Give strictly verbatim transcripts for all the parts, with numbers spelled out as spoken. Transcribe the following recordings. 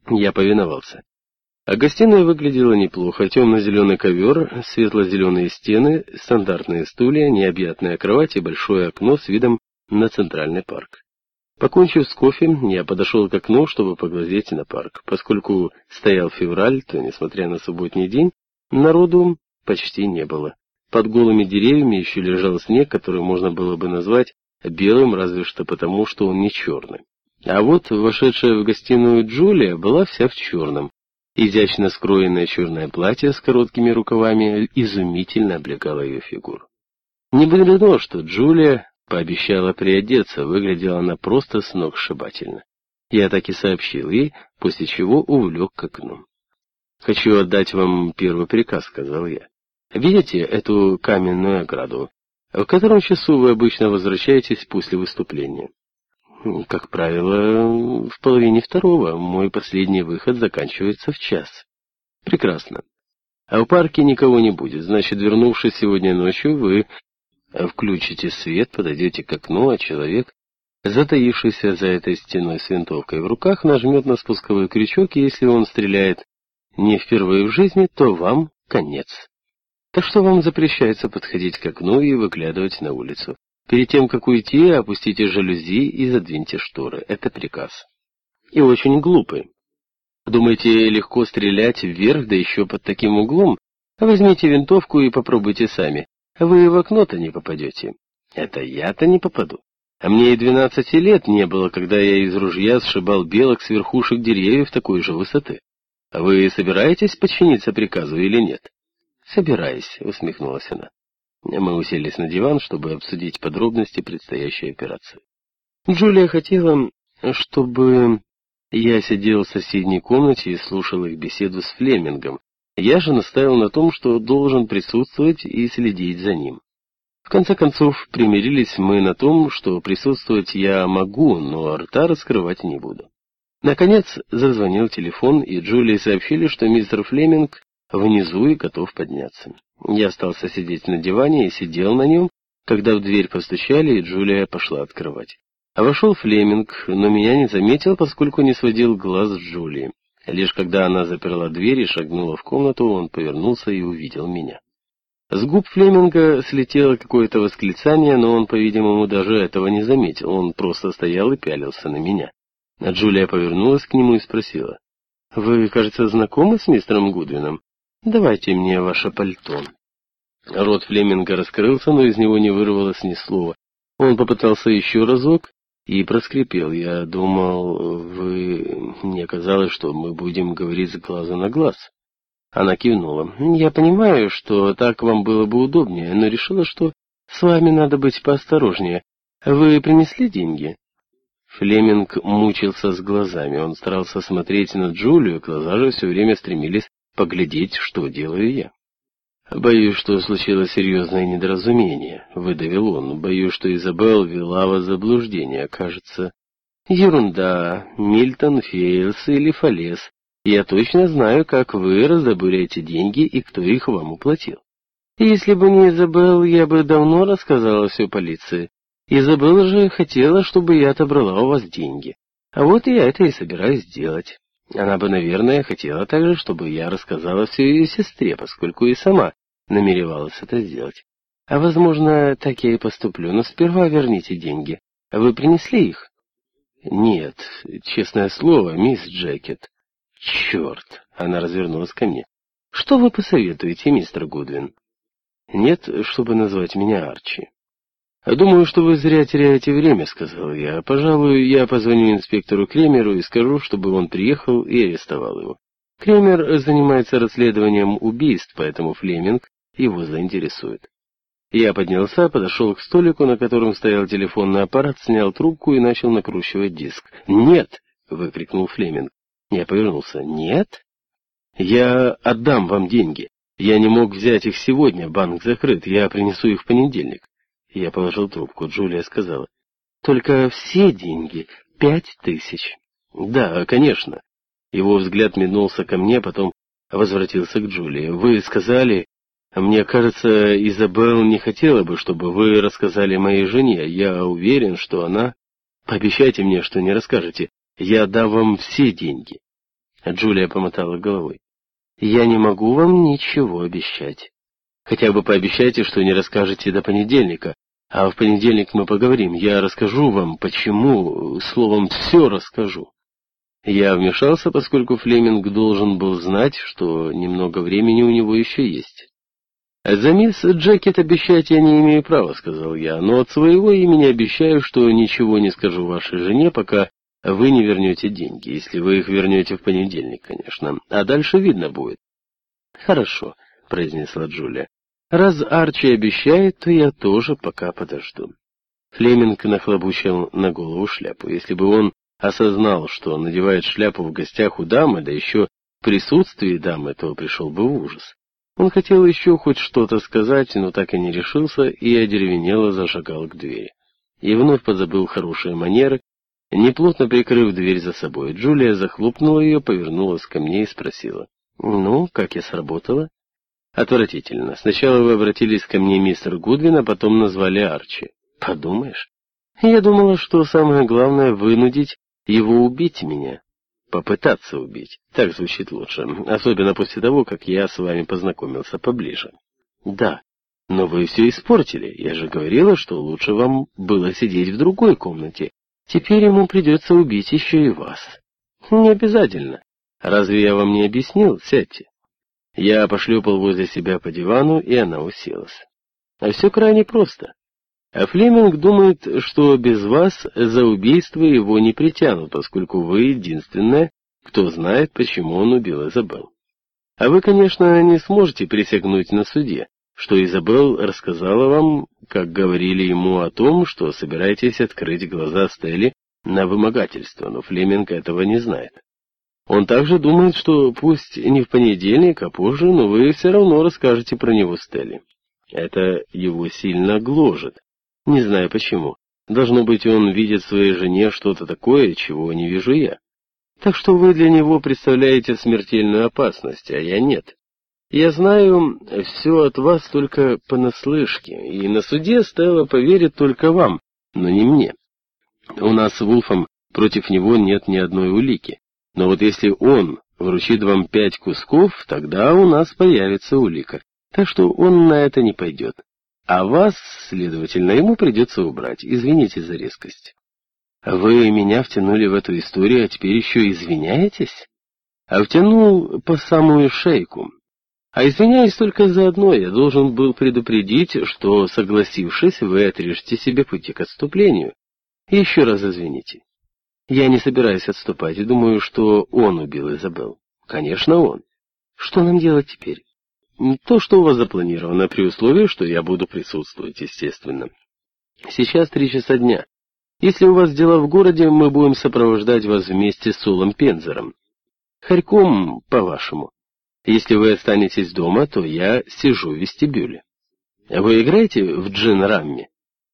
Я повиновался. А гостиная выглядела неплохо. Темно-зеленый ковер, светло-зеленые стены, стандартные стулья, необъятная кровать и большое окно с видом на центральный парк. Покончив с кофе, я подошел к окну, чтобы поглазеть на парк. Поскольку стоял февраль, то, несмотря на субботний день, народу почти не было. Под голыми деревьями еще лежал снег, который можно было бы назвать белым, разве что потому, что он не черный. А вот вошедшая в гостиную Джулия была вся в черном. Изящно скроенное черное платье с короткими рукавами изумительно облегало ее фигуру. Не мудрено, что Джулия пообещала приодеться, выглядела она просто сногсшибательно. Я так и сообщил ей, после чего увлек к окну. «Хочу отдать вам первый приказ», — сказал я. «Видите эту каменную ограду? В котором часу вы обычно возвращаетесь после выступления?» «Как правило, в половине второго. Мой последний выход заканчивается в час». «Прекрасно. А в парке никого не будет. Значит, вернувшись сегодня ночью, вы включите свет, подойдете к окну, а человек, затаившийся за этой стеной с винтовкой в руках, нажмет на спусковой крючок, и если он стреляет не впервые в жизни, то вам конец. Так что вам запрещается подходить к окну и выглядывать на улицу. Перед тем, как уйти, опустите жалюзи и задвиньте шторы. Это приказ. И очень глупый. Думаете, легко стрелять вверх, да еще под таким углом? Возьмите винтовку и попробуйте сами. Вы в окно-то не попадете. Это я-то не попаду. А мне и двенадцати лет не было, когда я из ружья сшибал белок с верхушек деревьев такой же высоты. Вы собираетесь подчиниться приказу или нет? Собираюсь, усмехнулась она. Мы уселись на диван, чтобы обсудить подробности предстоящей операции. Джулия хотела, чтобы я сидел в соседней комнате и слушал их беседу с Флемингом. Я же настаивал на том, что должен присутствовать и следить за ним. В конце концов, примирились мы на том, что присутствовать я могу, но рта раскрывать не буду. Наконец зазвонил телефон, и Джулии сообщили, что мистер Флеминг внизу и готов подняться. Я остался сидеть на диване и сидел на нем, когда в дверь постучали, и Джулия пошла открывать. А вошел Флеминг, но меня не заметил, поскольку не сводил глаз с Джулии. Лишь когда она заперла дверь и шагнула в комнату, он повернулся и увидел меня. С губ Флеминга слетело какое-то восклицание, но он, по-видимому, даже этого не заметил. Он просто стоял и пялился на меня. А Джулия повернулась к нему и спросила: «Вы, кажется, знакомы с мистером Гудвином? Давайте мне ваше пальто». Рот Флеминга раскрылся, но из него не вырвалось ни слова. Он попытался еще разок и проскрипел: «Я думал, вы... Мне казалось, что мы будем говорить с глазу на глаз». Она кивнула. «Я понимаю, что так вам было бы удобнее, но решила, что с вами надо быть поосторожнее. Вы принесли деньги?» Флеминг мучился с глазами. Он старался смотреть на Джулию, глаза же все время стремились поглядеть, что делаю я. «Боюсь, что случилось серьезное недоразумение», — выдавил он. «Боюсь, что Изабелл ввела вас в заблуждение, кажется». «Ерунда. Мильтон, Фейлс или Фалес. Я точно знаю, как вы раздобыли эти деньги и кто их вам уплатил. Если бы не Изабелл, я бы давно рассказала все полиции. Изабелла же хотела, чтобы я отобрала у вас деньги. А вот я это и собираюсь сделать. Она бы, наверное, хотела также, чтобы я рассказала все ее сестре, поскольку и сама намеревалась это сделать. А, возможно, так я и поступлю, но сперва верните деньги. Вы принесли их?» «Нет, честное слово, мисс Джекет». «Черт!» — она развернулась ко мне. «Что вы посоветуете, мистер Гудвин?» «Нет, чтобы назвать меня Арчи». «Думаю, что вы зря теряете время», — сказал я. «Пожалуй, я позвоню инспектору Кремеру и скажу, чтобы он приехал и арестовал его. Кремер занимается расследованием убийств, поэтому Флеминг его заинтересует». Я поднялся, подошел к столику, на котором стоял телефонный аппарат, снял трубку и начал накручивать диск. «Нет!» — выкрикнул Флеминг. Я повернулся. «Нет? Я отдам вам деньги. Я не мог взять их сегодня, банк закрыт, я принесу их в понедельник». Я положил трубку. Джулия сказала: «Только все деньги? Пять тысяч?» «Да, конечно». Его взгляд метнулся ко мне, потом возвратился к Джулии. «Вы сказали... Мне кажется, Изабелл не хотела бы, чтобы вы рассказали моей жене. Я уверен, что она... Пообещайте мне, что не расскажете. Я дам вам все деньги». Джулия помотала головой. «Я не могу вам ничего обещать. Хотя бы пообещайте, что не расскажете до понедельника. А в понедельник мы поговорим. Я расскажу вам, почему, словом, все расскажу». Я вмешался, поскольку Флеминг должен был знать, что немного времени у него еще есть. «За мисс Джекет обещать я не имею права», — сказал я, «но от своего имени обещаю, что ничего не скажу вашей жене, пока вы не вернете деньги, если вы их вернете в понедельник, конечно, а дальше видно будет». «Хорошо», — произнесла Джулия. «Раз Арчи обещает, то я тоже пока подожду». Флеминг нахлобучил на голову шляпу. Если бы он осознал, что он надевает шляпу в гостях у дамы, да еще в присутствии дамы, то пришел бы в ужас. Он хотел еще хоть что-то сказать, но так и не решился, и одеревенело зашагал к двери. И вновь позабыл хорошие манеры, неплотно прикрыв дверь за собой. Джулия захлопнула ее, повернулась ко мне и спросила: «Ну, как я сработала?» «Отвратительно. Сначала вы обратились ко мне, мистер Гудвин, а потом назвали Арчи. Подумаешь. Я думала, что самое главное — вынудить его убить меня. Попытаться убить. Так звучит лучше. Особенно после того, как я с вами познакомился поближе». «Да, но вы все испортили. Я же говорила, что лучше вам было сидеть в другой комнате. Теперь ему придется убить еще и вас». «Не обязательно. Разве я вам не объяснил? Сядьте». Я пошлепал возле себя по дивану, и она уселась. А все крайне просто. А Флеминг думает, что без вас за убийство его не притянут, поскольку вы единственная, кто знает, почему он убил Изабелл. А вы, конечно, не сможете присягнуть на суде, что Изабелл рассказала вам, как говорили ему о том, что собираетесь открыть глаза Стелле на вымогательство, но Флеминг этого не знает. Он также думает, что пусть не в понедельник, а позже, но вы все равно расскажете про него Стелле. Это его сильно гложет. Не знаю почему. Должно быть, он видит в своей жене что-то такое, чего не вижу я. Так что вы для него представляете смертельную опасность, а я нет. Я знаю все от вас только понаслышке, и на суде Стелла поверит только вам, но не мне. У нас с Вулфом против него нет ни одной улики. Но вот если он вручит вам пять кусков, тогда у нас появится улика. Так что он на это не пойдет. А вас, следовательно, ему придется убрать. Извините за резкость. Вы меня втянули в эту историю, а теперь еще извиняетесь? А втянул по самую шейку. А извиняюсь только за одно. Я должен был предупредить, что, согласившись, вы отрежете себе пути к отступлению. Еще раз извините. Я не собираюсь отступать и думаю, что он убил Изабелл. Конечно, он. Что нам делать теперь? То, что у вас запланировано, при условии, что я буду присутствовать, естественно. Сейчас три часа дня. Если у вас дела в городе, мы будем сопровождать вас вместе с Солом Пензером. Хорьком, по-вашему. Если вы останетесь дома, то я сижу в вестибюле. Вы играете в джин-рамме?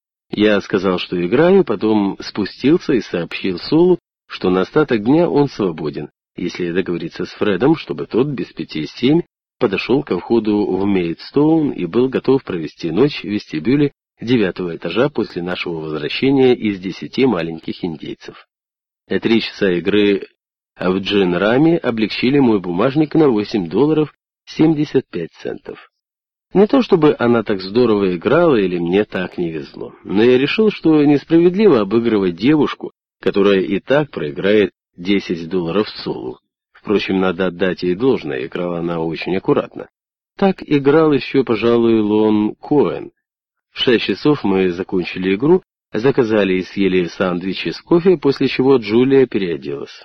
Я сказал, что играю, потом спустился и сообщил Солу, что на остаток дня он свободен, если договориться с Фредом, чтобы тот без пяти семь подошел ко входу в Мейдстоун и был готов провести ночь в вестибюле девятого этажа после нашего возвращения из десяти маленьких индейцев. Три часа игры в джин-раме облегчили мой бумажник на восемь долларов семьдесят пять центов. Не то чтобы она так здорово играла или мне так не везло, но я решил, что несправедливо обыгрывать девушку, которая и так проиграет десять долларов Солу. Впрочем, надо отдать ей должное, играла она очень аккуратно. Так играл еще, пожалуй, Лон Коэн. В шесть часов мы закончили игру, заказали и съели сэндвичи с кофе, после чего Джулия переоделась.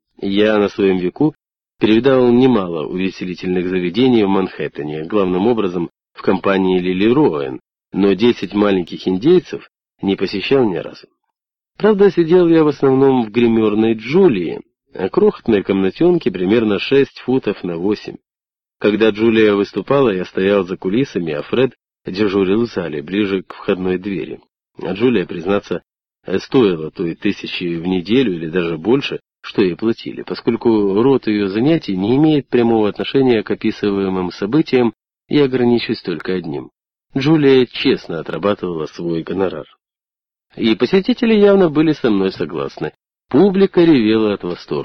Я на своем веку перевидал немало увеселительных заведений в Манхэттене, главным образом в компании Лили Роуэн, но десять маленьких индейцев не посещал ни разу. Правда, сидел я в основном в гримерной Джулии, крохотной комнатенке примерно шесть футов на восемь. Когда Джулия выступала, я стоял за кулисами, а Фред дежурил в зале, ближе к входной двери. А Джулия, признаться, стоила той тысячи в неделю или даже больше, что ей платили, поскольку род ее занятий не имеет прямого отношения к описываемым событиям, я ограничусь только одним. Джулия честно отрабатывала свой гонорар. И посетители явно были со мной согласны. Публика ревела от восторга.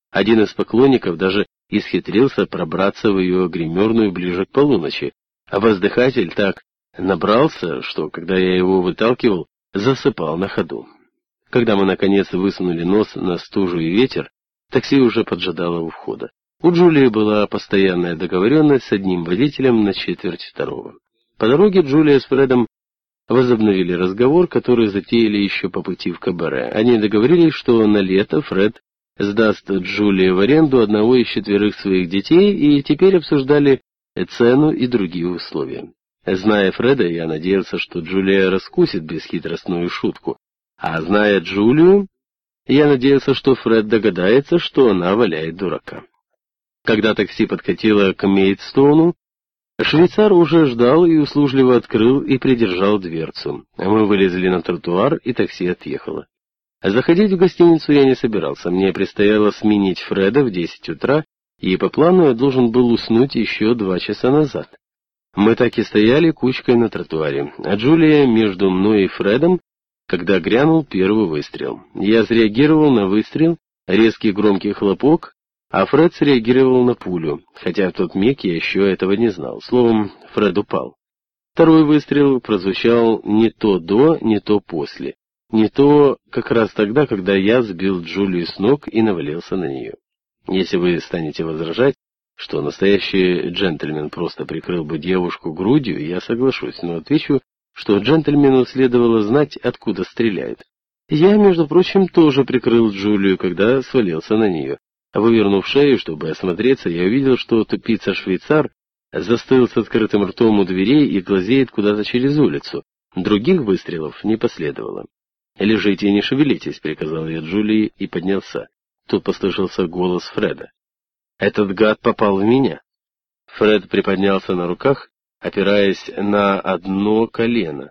Один из поклонников даже исхитрился пробраться в ее гримерную ближе к полуночи, а воздыхатель так набрался, что, когда я его выталкивал, засыпал на ходу. Когда мы, наконец, высунули нос на стужу и ветер, такси уже поджидало у входа. У Джулии была постоянная договоренность с одним водителем на четверть второго. По дороге Джулия с Фредом возобновили разговор, который затеяли еще по пути в кабаре. Они договорились, что на лето Фред сдаст Джулии в аренду одного из четверых своих детей, и теперь обсуждали цену и другие условия. Зная Фреда, я надеялся, что Джулия раскусит бесхитростную шутку, а зная Джулию, я надеялся, что Фред догадается, что она валяет дурака. Когда такси подкатило к Мейдстоуну, швейцар уже ждал и услужливо открыл и придержал дверцу. Мы вылезли на тротуар, и такси отъехало. Заходить в гостиницу я не собирался, мне предстояло сменить Фреда в десять утра, и по плану я должен был уснуть еще два часа назад. Мы так и стояли кучкой на тротуаре, а Джулия между мной и Фредом, когда грянул первый выстрел. Я среагировал на выстрел, резкий громкий хлопок, а Фред среагировал на пулю, хотя в тот миг я еще этого не знал. Словом, Фред упал. Второй выстрел прозвучал не то до, не то после. Не то как раз тогда, когда я сбил Джулию с ног и навалился на нее. Если вы станете возражать, что настоящий джентльмен просто прикрыл бы девушку грудью, я соглашусь, но отвечу, что джентльмену следовало знать, откуда стреляет. Я, между прочим, тоже прикрыл Джулию, когда свалился на нее. Вывернув шею, чтобы осмотреться, я увидел, что тупица-швейцар застыл с открытым ртом у дверей и глазеет куда-то через улицу. Других выстрелов не последовало. «Лежите и не шевелитесь», — приказал я Джулии и поднялся. Тут послышался голос Фреда. «Этот гад попал в меня». Фред приподнялся на руках, опираясь на одно колено.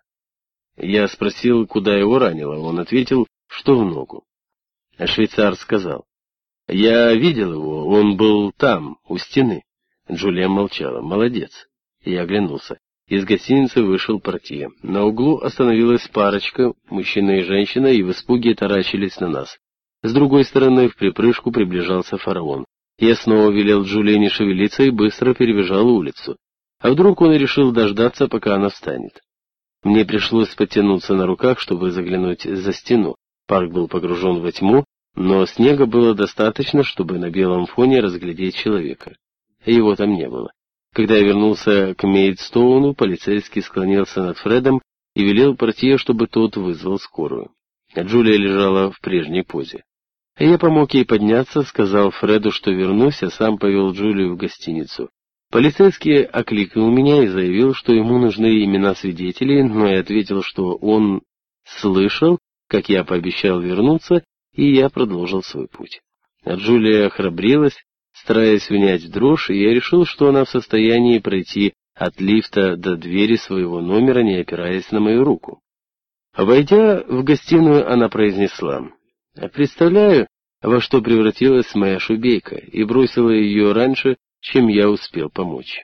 Я спросил, куда его ранило. Он ответил, что в ногу. Швейцар сказал: «Я видел его, он был там, у стены». Джулия молчала. «Молодец». Я оглянулся. Из гостиницы вышел портье. На углу остановилась парочка, мужчина и женщина, и в испуге таращились на нас. С другой стороны, в припрыжку приближался фараон. Я снова велел Джулии не шевелиться и быстро перебежал улицу. А вдруг он решил дождаться, пока она встанет? Мне пришлось подтянуться на руках, чтобы заглянуть за стену. Парк был погружен во тьму, но снега было достаточно, чтобы на белом фоне разглядеть человека. Его там не было. Когда я вернулся к Мейдстоуну, полицейский склонился над Фредом и велел портье, чтобы тот вызвал скорую. Джулия лежала в прежней позе. Я помог ей подняться, сказал Фреду, что вернусь, а сам повел Джулию в гостиницу. Полицейский окликнул меня и заявил, что ему нужны имена свидетелей, но я ответил, что он слышал, как я пообещал вернуться, и я продолжил свой путь. А Джулия храбрилась, стараясь унять дрожь, и я решил, что она в состоянии пройти от лифта до двери своего номера, не опираясь на мою руку. Войдя в гостиную, она произнесла: «Представляю, во что превратилась моя шубейка», и бросила ее раньше, чем я успел помочь.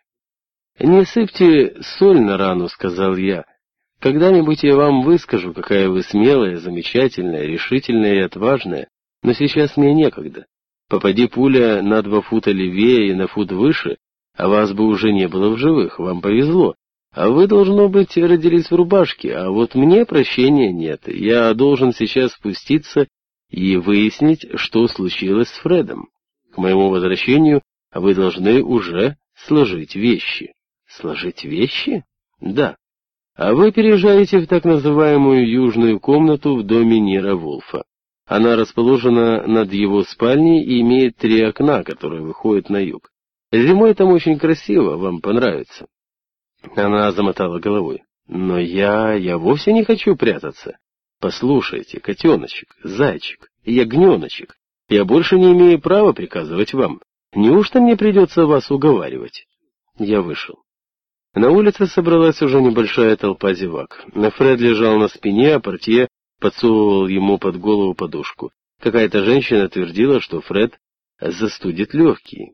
«Не сыпьте соль на рану», — сказал я. «Когда-нибудь я вам выскажу, какая вы смелая, замечательная, решительная и отважная, но сейчас мне некогда. Попади пуля на два фута левее и на фут выше, а вас бы уже не было в живых, вам повезло. А вы, должно быть, родились в рубашке, а вот мне прощения нет. Я должен сейчас спуститься и выяснить, что случилось с Фредом. К моему возвращению вы должны уже сложить вещи». «Сложить вещи?» «Да. А вы переезжаете в так называемую южную комнату в доме Нира Вулфа. Она расположена над его спальней и имеет три окна, которые выходят на юг. Зимой там очень красиво, вам понравится». Она замотала головой. «Но я... я вовсе не хочу прятаться. Послушайте, котеночек, зайчик, ягненочек, я больше не имею права приказывать вам. Неужто мне придется вас уговаривать?» Я вышел. На улице собралась уже небольшая толпа зевак. Фред лежал на спине, а портье подсовывал ему под голову подушку. Какая-то женщина твердила, что Фред застудит легкие.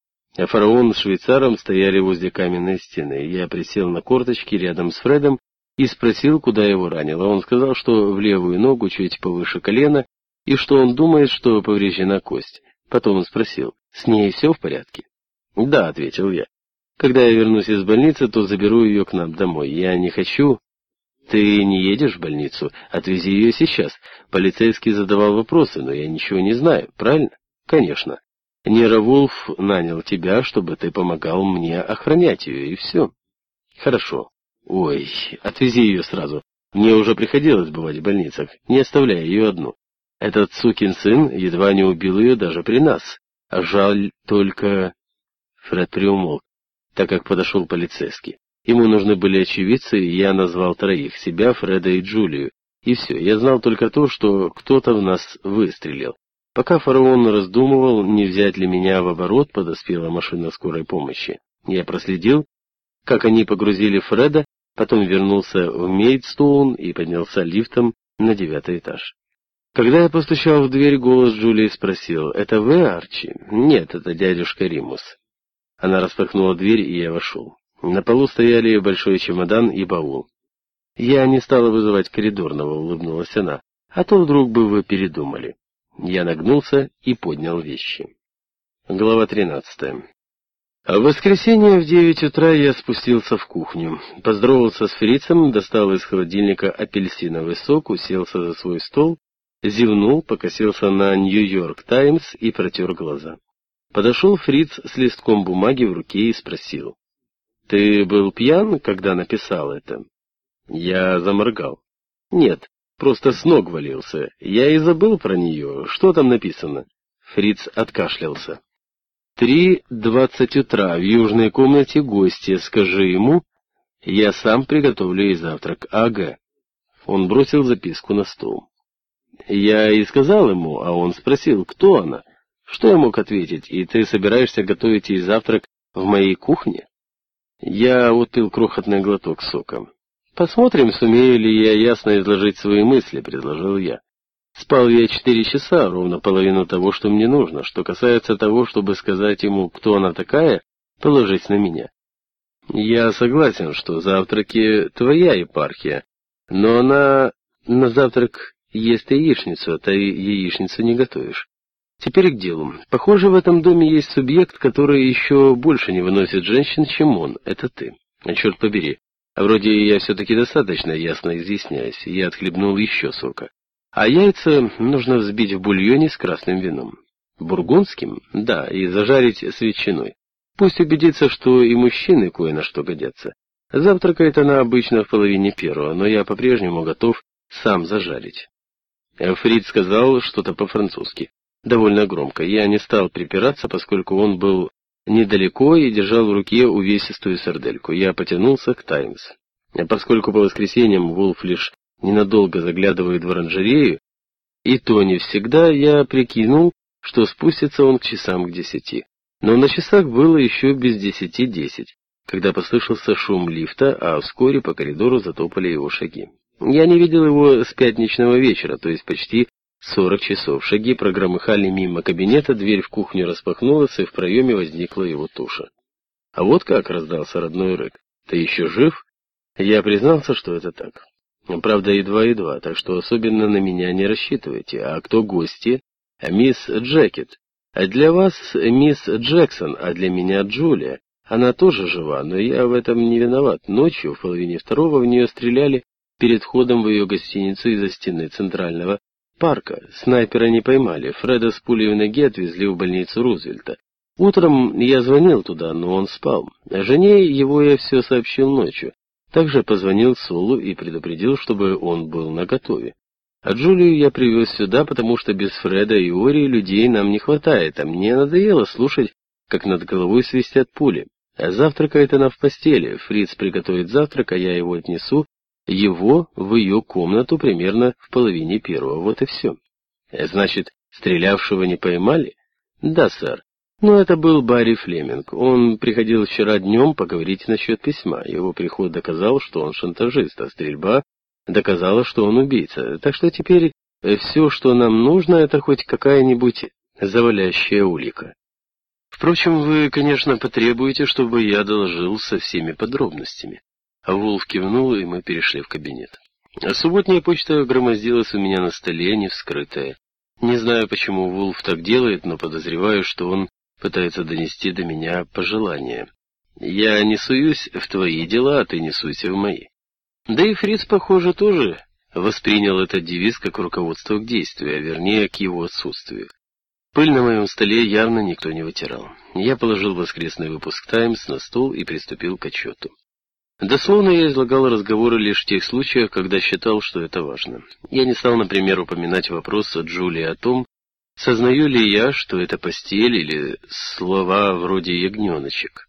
А фараон с швейцаром стояли возле каменной стены. Я присел на корточки рядом с Фредом и спросил, куда его ранило. Он сказал, что в левую ногу чуть повыше колена, и что он думает, что повреждена кость. Потом он спросил, с ней все в порядке? Да, ответил я. Когда я вернусь из больницы, то заберу ее к нам домой. Я не хочу... Ты не едешь в больницу, отвези ее сейчас. Полицейский задавал вопросы, но я ничего не знаю, правильно? Конечно. Нера Вулф нанял тебя, чтобы ты помогал мне охранять ее, и все. Хорошо. Ой, отвези ее сразу. Мне уже приходилось бывать в больницах, не оставляй ее одну. Этот сукин сын едва не убил ее даже при нас. А жаль только... Фред приумолк, так как подошел полицейский. Ему нужны были очевидцы, и я назвал троих, себя, Фреда и Джулию. И все, я знал только то, что кто-то в нас выстрелил. Пока фараон раздумывал, не взять ли меня в оборот, подоспела машина скорой помощи. Я проследил, как они погрузили Фреда, потом вернулся в Мейдстоун и поднялся лифтом на девятый этаж. Когда я постучал в дверь, голос Джулии спросил, «Это вы, Арчи?» «Нет, это дядюшка Римус». Она распахнула дверь, и я вошел. На полу стояли большой чемодан и баул. «Я не стала вызывать коридорного», — улыбнулась она, «а то вдруг бы вы передумали». Я нагнулся и поднял вещи. Глава тринадцатая. В воскресенье в девять утра я спустился в кухню, поздоровался с фрицем, достал из холодильника апельсиновый сок, уселся за свой стол, зевнул, покосился на «Нью-Йорк Таймс» и протер глаза. Подошел фриц с листком бумаги в руке и спросил, «Ты был пьян, когда написал это?» Я заморгал. «Нет, просто с ног валился. Я и забыл про нее. Что там написано?» Фриц откашлялся. «Три двадцать утра, в южной комнате гости. Скажи ему, я сам приготовлю ей завтрак. Ага». Он бросил записку на стол. Я и сказал ему, а он спросил, кто она. Что я мог ответить? И ты собираешься готовить ей завтрак в моей кухне? Я отпил крохотный глоток сока. «Посмотрим, сумею ли я ясно изложить свои мысли», — предложил я. Спал я четыре часа, ровно половину того, что мне нужно. Что касается того, чтобы сказать ему, кто она такая, положись на меня. Я согласен, что завтраки твоя епархия, но она на завтрак ест яичницу, а ты яичницу не готовишь. Теперь к делу. Похоже, в этом доме есть субъект, который еще больше не выносит женщин, чем он. Это ты. А черт побери. А вроде я все-таки достаточно ясно изъясняюсь. Я отхлебнул еще сока. А яйца нужно взбить в бульоне с красным вином. Бургундским? Да, и зажарить с ветчиной. Пусть убедится, что и мужчины кое на что годятся. Завтракает она обычно в половине первого, но я по-прежнему готов сам зажарить. Фрид сказал что-то по-французски. Довольно громко. Я не стал припираться, поскольку он был недалеко и держал в руке увесистую сардельку. Я потянулся к «Таймс». Поскольку по воскресеньям Вулф лишь ненадолго заглядывает в оранжерею, и то не всегда, я прикинул, что спустится он к часам к десяти. Но на часах было еще без десяти десять, когда послышался шум лифта, а вскоре по коридору затопали его шаги. Я не видел его с пятничного вечера, то есть почти сорок часов. Шаги прогромыхали мимо кабинета, дверь в кухню распахнулась, и в проеме возникла его туша. А вот как раздался родной рык. «Ты еще жив?» Я признался, что это так. Правда, едва-едва, так что особенно на меня не рассчитывайте. А кто гости? Мисс Джекет. А для вас мисс Джексон, а для меня Джулия. Она тоже жива, но я в этом не виноват. Ночью, в половине второго, в нее стреляли перед входом в ее гостиницу из-за стены Центрального парка. Снайпера не поймали. Фреда с пулей в ноге отвезли в больницу Рузвельта. Утром я звонил туда, но он спал. Жене его я все сообщил ночью. Также позвонил Солу и предупредил, чтобы он был наготове. А Джулию я привез сюда, потому что без Фреда и Ори людей нам не хватает, а мне надоело слушать, как над головой свистят пули. А завтракает она в постели. Фриц приготовит завтрак, а я его отнесу, его в ее комнату примерно в половине первого. Вот и все. Значит, стрелявшего не поймали? Да, сэр. Но это был Барри Флеминг. Он приходил вчера днем поговорить насчет письма. Его приход доказал, что он шантажист, а стрельба доказала, что он убийца. Так что теперь все, что нам нужно, это хоть какая-нибудь завалящая улика. Впрочем, вы, конечно, потребуете, чтобы я доложил со всеми подробностями. А Вулф кивнул, и мы перешли в кабинет. А субботняя почта громоздилась у меня на столе, не вскрытая. Не знаю, почему Вулф так делает, но подозреваю, что он пытается донести до меня пожелание. Я не суюсь в твои дела, а ты не суйся в мои. Да и Фриц, похоже, тоже воспринял этот девиз как руководство к действию, а вернее к его отсутствию. Пыль на моем столе явно никто не вытирал. Я положил воскресный выпуск «Таймс» на стол и приступил к отчету. Дословно я излагал разговоры лишь в тех случаях, когда считал, что это важно. Я не стал, например, упоминать вопрос от Джулии о том, сознаю ли я, что это постель или слова вроде «ягненочек».